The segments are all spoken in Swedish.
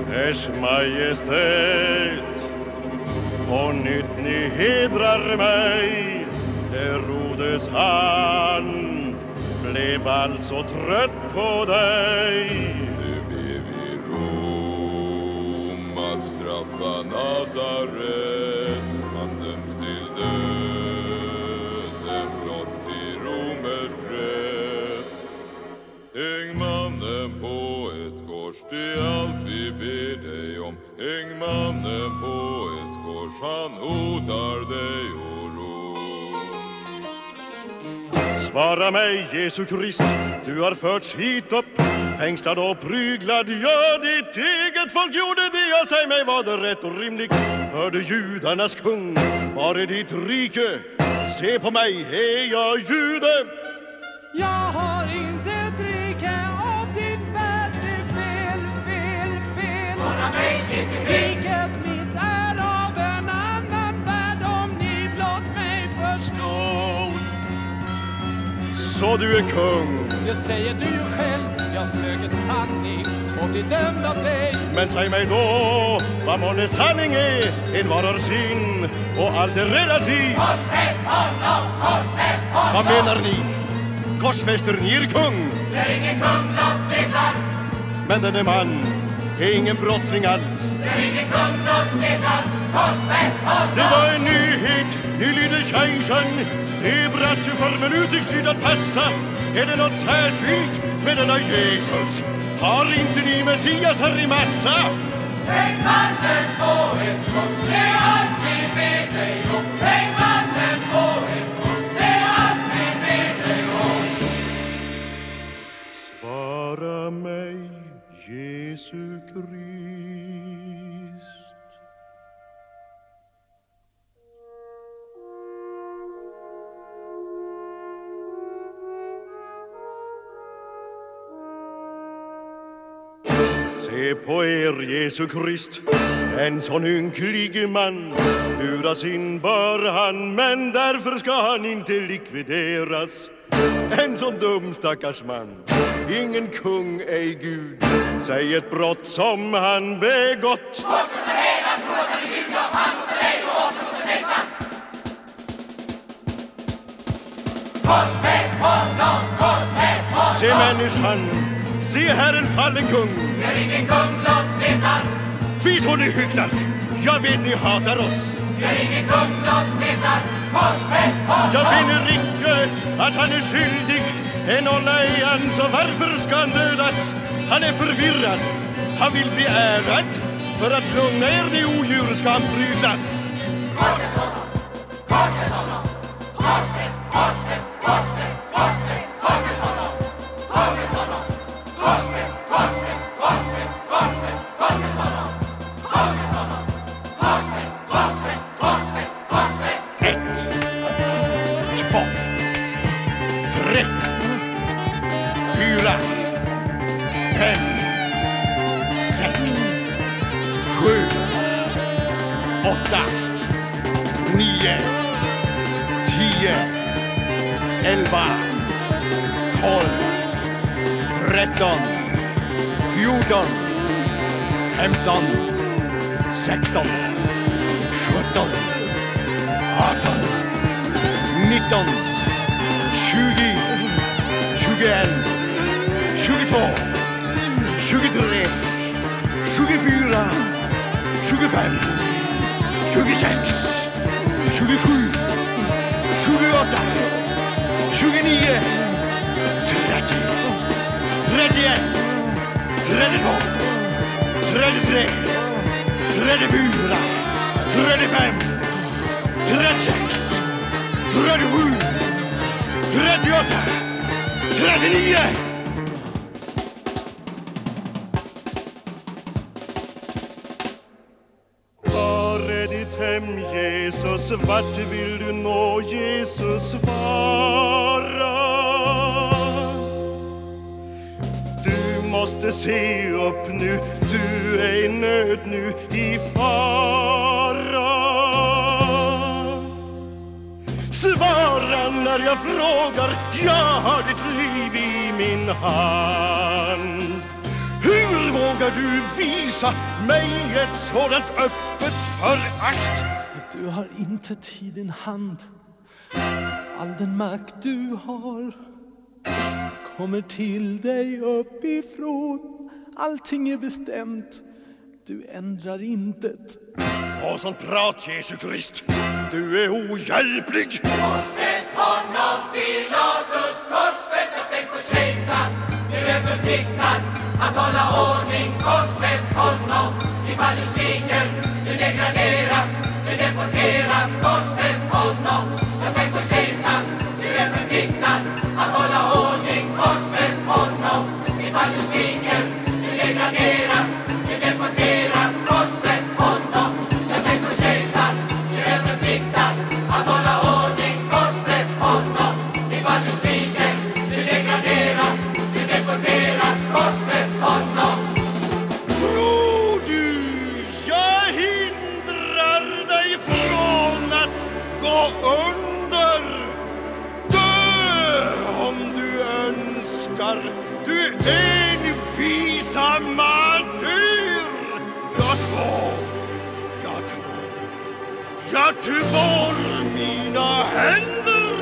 Ers Majestät, på nytt ni hedrar mig. Herodes han blev alltså trött på dig. Nu ber vi Rom att straffa Nasaret. Han döms till döden blott i romersk rätt. Häng mannen på ett kors, det är allt vi ber dig om. Häng mannen på ett kors, han hotar dig och Rom. Svara mig, Jesu Krist, du har förts hit upp, fängslad och pryglad. Ja, ditt eget folk gjorde det, jag säger mig, var det rätt och rimligt? Hör du judarnas kung, var är ditt rike? Se på mig, är jag jude? Jag har inte dricka av din värld, det är fel. Svara mig, Jesu Krist. Riket mitt är av en annan värld, om ni blott mig förstod. Så du är kung? Det säger du ju själv, jag söker sanning och blir dömd av dig. Men säg mig då, vad månne sanning är? En var har sin och allt är relativt. Korsfäst honom, korsfäst honom. Vad menar ni? Korsfäster ni er kung? Det är ingen kung, blott Caesar. Men denne man är ingen brottsling alls. Det är ingen kung, blott Caesar. Korsfäst honom. Det var en nyhet, ni lyder kejsaren. Det brast ju för men utsiktslyd att passa. Är det något särskilt med denna Jesus? Har inte ni Messias här i massa? Häng mannen på ett kors, det är allt vi ber dig om. Häng mannen på ett kors, det är allt vi ber dig om. Svara mig, Jesu Krist. Se på er, Jesu Krist, en sån ynklig man. Luras in bör han, men därför ska han inte likvideras. En sån dum stackars man, ingen kung, ej Gud. Säg ett brott som han begått. Korset är redan, tror att han är Gud, ja, han mot dig och oss mot kejsaren. Korsfäst honom, korsfäst honom. Se människan, se här en fallen kung. Det är ingen kung, blott Caesar. Fy så ni hycklar, jag vet ni hatar oss. Det är ingen kung, blott Caesar. Korsfäst honom. Jag finner icke att han är skyldig. En nolla är han, så varför ska han dödas? Han är förvirrad, han vill bli ärad. För att lugna er de odjur ska han brytas. Korsfäst honom, korsfäst honom. Korsfäst, korsfäst, korsfäst, korsfäst, korsfäst honom. Korsfäst honom, korsfäst, korsfäst, korsfäst, korsfäst, korsfäst honom. Korsfäst honom, korsfäst, korsfäst, korsfäst, korsfäst. 1, 2, 3, 4, 5, 6, 7, 8, 9, 10, 11, 12, 13, 14, 15, 16, 17, 18, 19, 20, 21, 22, 23, 24, 25, 26, 27, 28, 29, 30, 31, 32, 33, 34, 35, 36, 37, 38, 39. Var är ditt hem, Jesus? Vart vill du nå, Jesus? Svara. Du måste se upp nu, du är i nöd nu, i fara. Svara när jag frågar, jag har ditt liv i min hand. Hur vågar kunde du visa mig ett sådant öppet förakt? Du har intet i din hand. All den makt du har kommer till dig uppifrån. Allting är bestämt. Du ändrar intet. Och sånt prat, Jesu Krist. Du är ohjälplig. Korsfäst honom, Pilatus, korsfäst, jag tänk på kejsaren. Du är förpliktad att hålla ordning. Korsfäst honom, ifall du sviker, du degraderas, du deporteras. Korsfäst honom, jag tänk på kejsaren. Du är förpliktad att hålla ordning. Korsfäst honom, ifall du sviker, du degraderas, du deporteras. Korsfäst honom, jag tänk på kejsaren. Du är förpliktad att hålla ordning. Korsfäst honom, ifall du sviker, du degraderas, du deporteras. Korsfäst honom. Tror du jag hindrar dig från att gå under? Dö om du önskar, du envisa martyr. Jag tvår mina händer.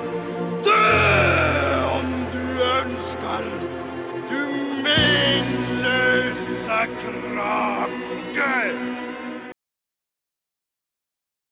Dö om du önskar, du menlösa krake.